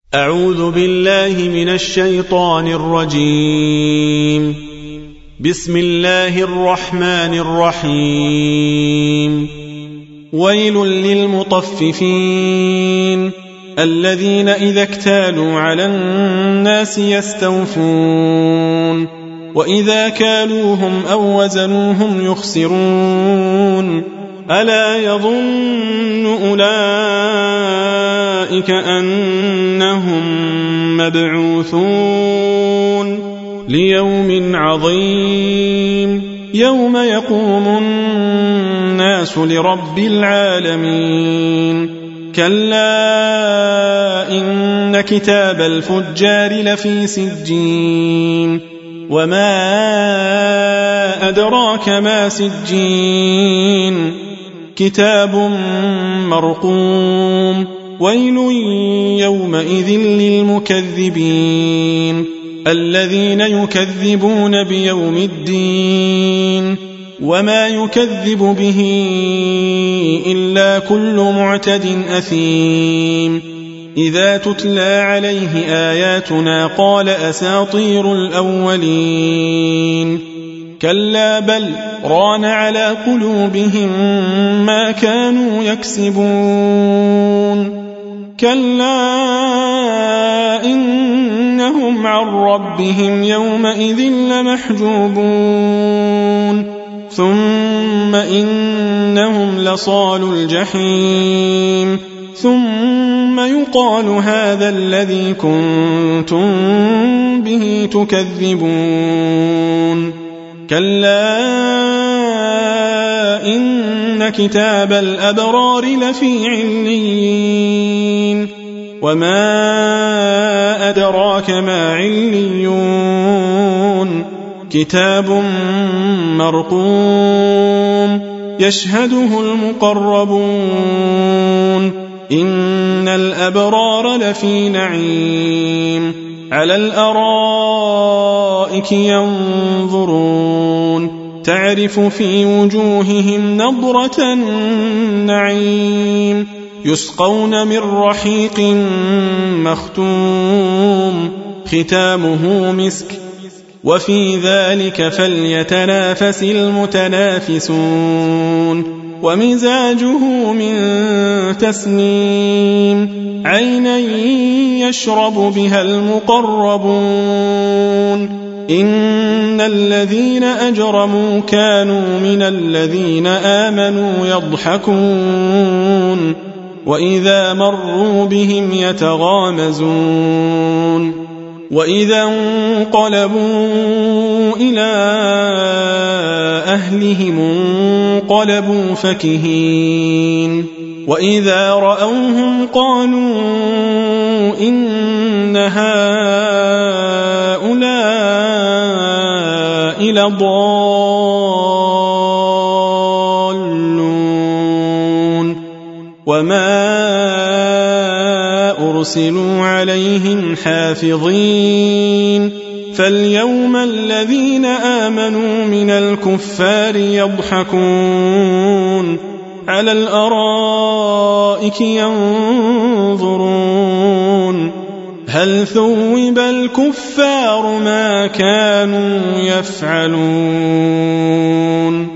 أعوذ بالله من الشيطان الرجيم. بسم الله الرحمن الرحيم. ويل للمطففين الذين إذا اكتالوا على الناس يستوفون وإذا كالوهم أو وزنوهم يخسرون ألا يظن أولئك أنهم مبعوثون ليوم عظيم يوم يقوم الناس لرب العالمين. كلا إن كتاب الفجار لفي سجين وما أدراك ما سجين كتاب مرقوم. ويل يومئذ للمكذبين الذين يكذبون بيوم الدين وما يكذب به إلا كل معتد أثيم. إذا تتلى عليه آياتنا قال أساطير الأولين. كلا بل ران على قلوبهم ما كانوا يكسبون. كلا إنهم عن ربهم يومئذ لمحجوبون ثم إنهم لصالوا الجحيم ثم يقال هذا الذي كنتم به تكذبون. كلا إن كتاب الأبرار لفي عليين وما أدراك ما عليون كتاب مرقوم يشهده المقربون. إن الأبرار لفي نعيم على الأرائك ينظرون تعرف في وجوههم نضرة النعيم يسقون من رحيق مختوم ختامه مسك وفي ذلك فليتنافس المتنافسون. ومزاجه من تسنيم عينا يشرب بها المقربون. إن الذين أجرموا كانوا من الذين آمنوا يضحكون وإذا مروا بهم يتغامزون. وإذا انقلبوا إلى أهلهم انقلبوا فكهين. وإذا رأوهم قالوا إن هؤلاء لضالون وما أرسلوا عليهم حافظين. فاليوم الذين آمنوا من الكفار يضحكون على الأرائك ينظرون هل ثوب الكفار ما كانوا يفعلون.